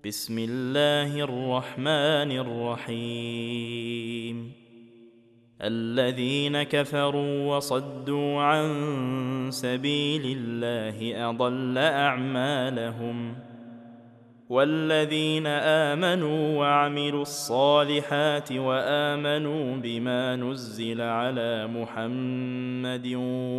بسم الله الرحمن الرحيم. الذين كفروا وصدوا عن سبيل الله أضل أعمالهم، والذين آمنوا وعملوا الصالحات وآمنوا بما نزل على محمد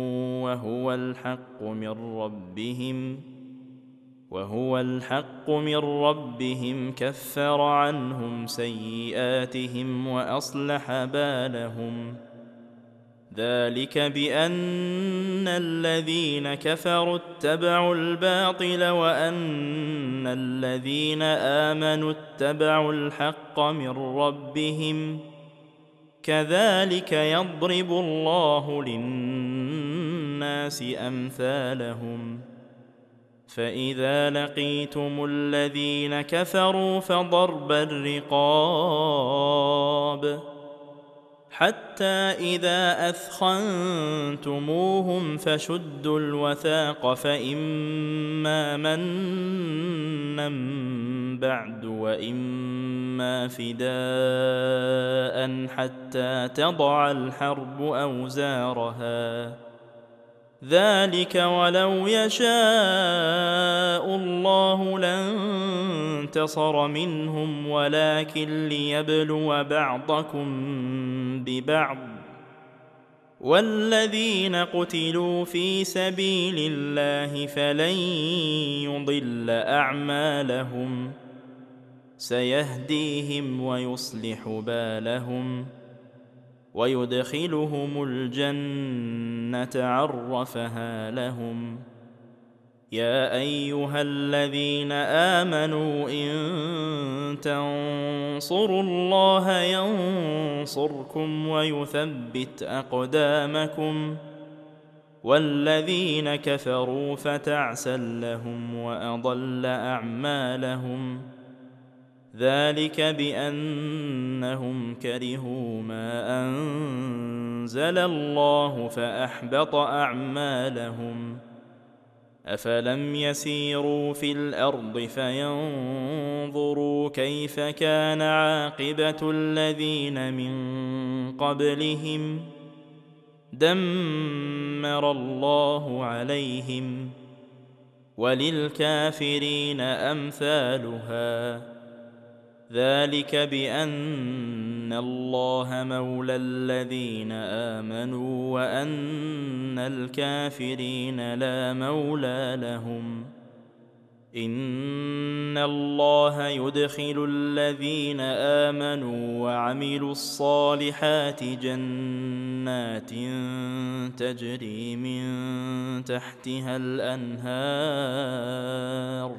وهو الحق من ربهم كفر عنهم سيئاتهم وأصلح بالهم. ذلك بأن الذين كفروا اتبعوا الباطل وأن الذين آمنوا اتبعوا الحق من ربهم، كذلك يضرب الله للناس أمثالهم. فإذا لقيتم الذين كفروا فضرب الرقاب حتى إذا أثخنتموهم فشدوا الوثاق، فإما منا بعد وإما فداء حتى تضع الحرب أوزارها. ذلك ولو يشاء الله لانتصر منهم، ولكن ليبلو بعضكم ببعض. والذين قتلوا في سبيل الله فلن يضل أعمالهم، سيهديهم ويصلح بالهم ويدخلهم الجنة عرفها لهم. يا أيها الذين آمنوا إن تنصروا الله ينصركم ويثبت أقدامكم، والذين كفروا فتعسا لهم وأضل أعمالهم. ذلك بأنهم كرهوا ما أنزل الله فأحبط أعمالهم. أفلم يسيروا في الأرض فينظروا كيف كان عاقبة الذين من قبلهم؟ دمر الله عليهم، وللكافرين أمثالها. ذلك بأن الله مولى الذين آمنوا وأن الكافرين لا مولى لهم. إن الله يدخل الذين آمنوا وعملوا الصالحات جنات تجري من تحتها الأنهار،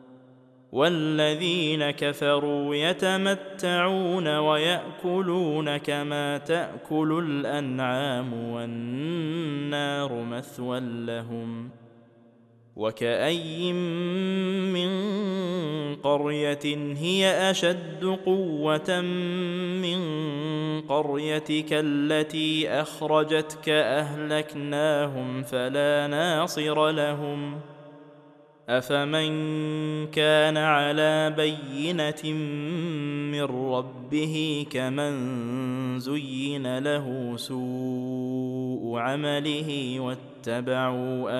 والذين كفروا يتمتعون ويأكلون كما تأكل الأنعام والنار مثوى لهم. وكأي من قرية هي أشد قوة من قريتك التي أخرجتك أهلكناهم فلا ناصر لهم. أفمن كان على بينة من ربه كمن زين له سوء عمله واتبعوا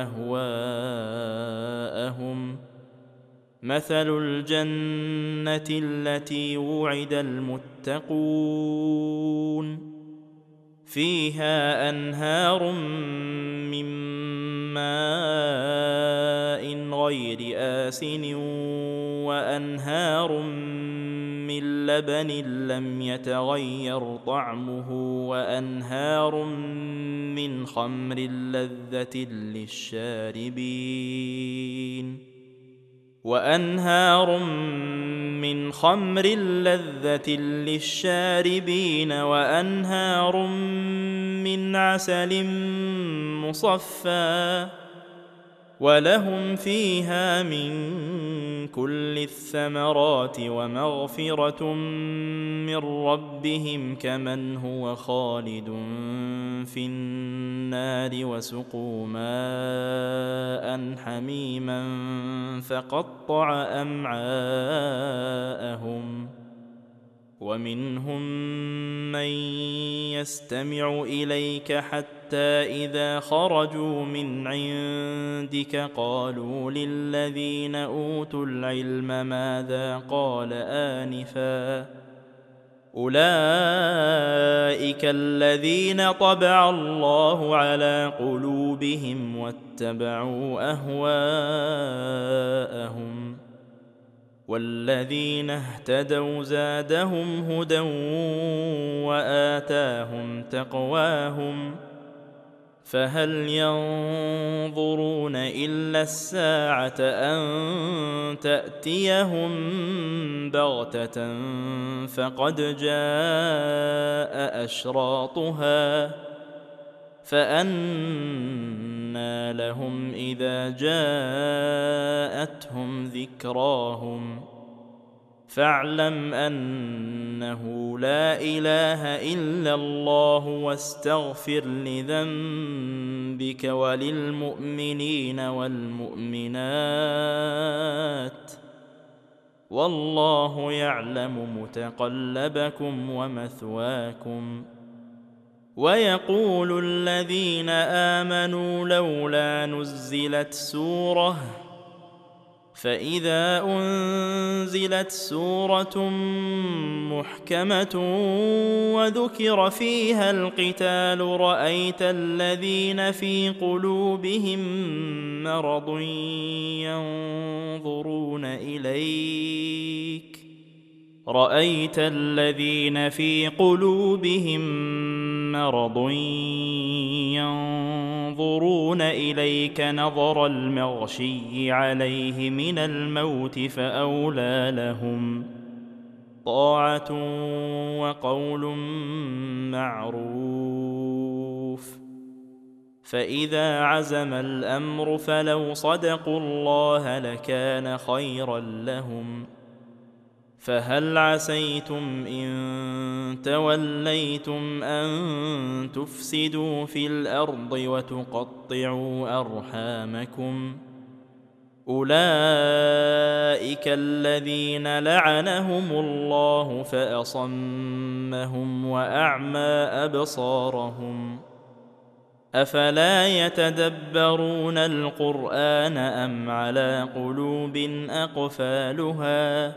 أهواءهم. مثل الجنة التي وعد المتقون فيها أنهار من ماء غير آسن وأنهار من لبن لم يتغير طعمه وأنهار من خمر لذة للشاربين وأنهار من عسل مصفى، ولهم فيها من كل الثمرات ومغفرة من ربهم كمن هو خالد في النار وسقوا ماء حميما فقطع أمعاءهم. ومنهم من يستمع إليك حتى إذا خرجوا من عندك قالوا للذين أوتوا العلم ماذا قال آنفا أولئك الذين طبع الله على قلوبهم واتبعوا أهواءهم والذين اهتدوا زادهم هدى وآتاهم تقواهم فهل ينظرون إلا الساعة أن تأتيهم بغتة فقد جاء أشراطها فأنى لهم إذا جاءتهم ذكراهم فاعلم أنه لا إله إلا الله واستغفر لذنبك وللمؤمنين والمؤمنات والله يعلم متقلبكم ومثواكم ويقول الذين آمنوا لولا نزلت سورة فإذا أنزلت سورة محكمة وذكر فيها القتال رأيت الذين في قلوبهم مرض ينظرون إليك نظر المغشي عليه من الموت فأولى لهم طاعة وقول معروف فإذا عزم الأمر فلو صدقوا الله لكان خيرا لهم فهل عسيتم إن توليتم أن تفسدوا في الأرض وتقطعوا أرحامكم أولئك الذين لعنهم الله فأصمهم وأعمى أبصارهم أفلا يتدبرون القرآن أم على قلوب أقفالها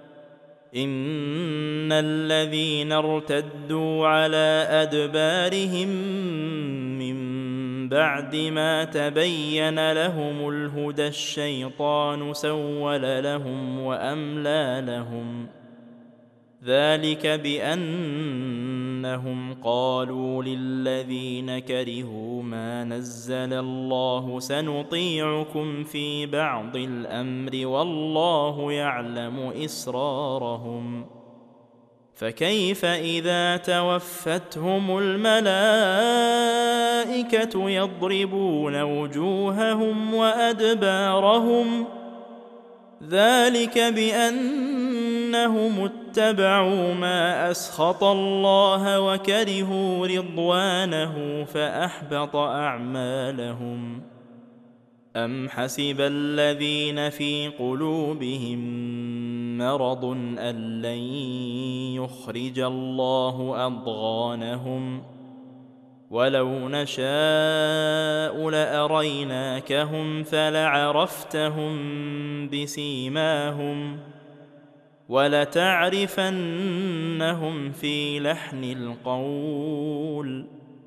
إن الذين ارتدوا على أدبارهم من بعد ما تبين لهم الهدى الشيطان سول لهم وأملى لهم ذلك بأنهم قالوا للذين كرهوا ما نزل الله سنطيعكم في بعض الأمر والله يعلم إسرارهم فكيف إذا توفتهم الملائكة يضربون وجوههم وأدبارهم ذلك بأنهم اتبعوا ما أسخط الله وكرهوا رضوانه فأحبط أعمالهم أم حسب الذين في قلوبهم مرض أن لن يخرج الله أضغانهم ولو نشاء لأريناكهم فلعرفتهم بسيماهم ولتعرفنهم في لحن القول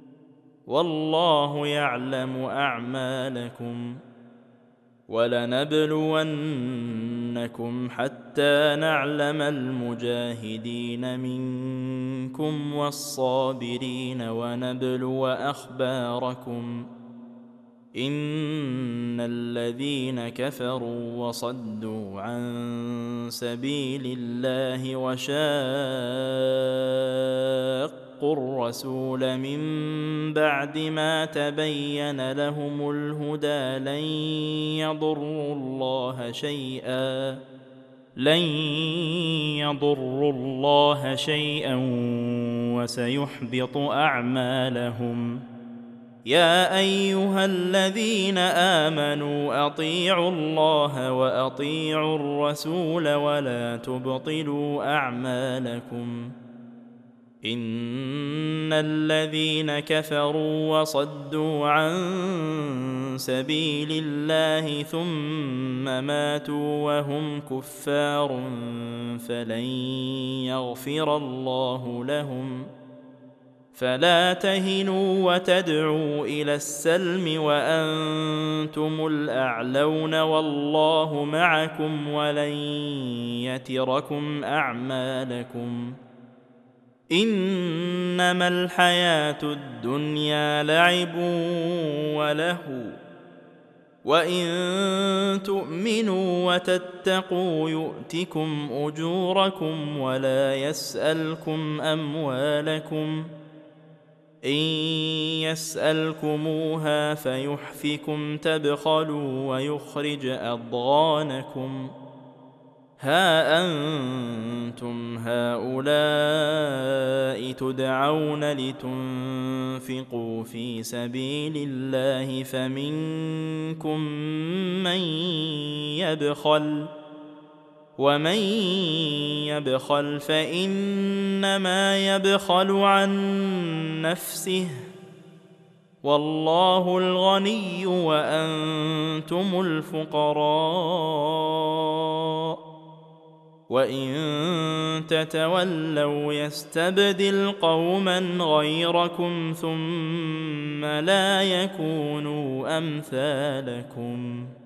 والله يعلم أعمالكم ولنبلونكم حتى نعلم المجاهدين منكم والصابرين ونبلو أخباركم إن الذين كفروا وصدوا عن سبيل الله وشاقوا الرسول من بعد ما تبين لهم الهدى لن يضروا الله شيئا وسيحبط أعمالهم يا أيها الذين آمنوا أطيعوا الله وأطيعوا الرسول ولا تبطلوا أعمالكم إن الذين كفروا وصدوا عن سبيل الله ثم ماتوا وهم كفار فلن يغفر الله لهم فلا تهنوا وتدعوا إلى السلم وأنتم الأعلون والله معكم ولن يتركم أعمالكم إنما الحياة الدنيا لعب ولهو وإن تؤمنوا وتتقوا يؤتكم أجوركم ولا يسألكم أموالكم إن يسألكموها فيحفكم تبخلوا ويخرج أضغانكم ها أنتم هؤلاء تدعون لتنفقوا في سبيل الله فمنكم من يبخل ومن يبخل فإنما يبخل عن نفسه والله الغني وأنتم الفقراء وإن تتولوا يستبدل قوما غيركم ثم لا يكونوا أمثالكم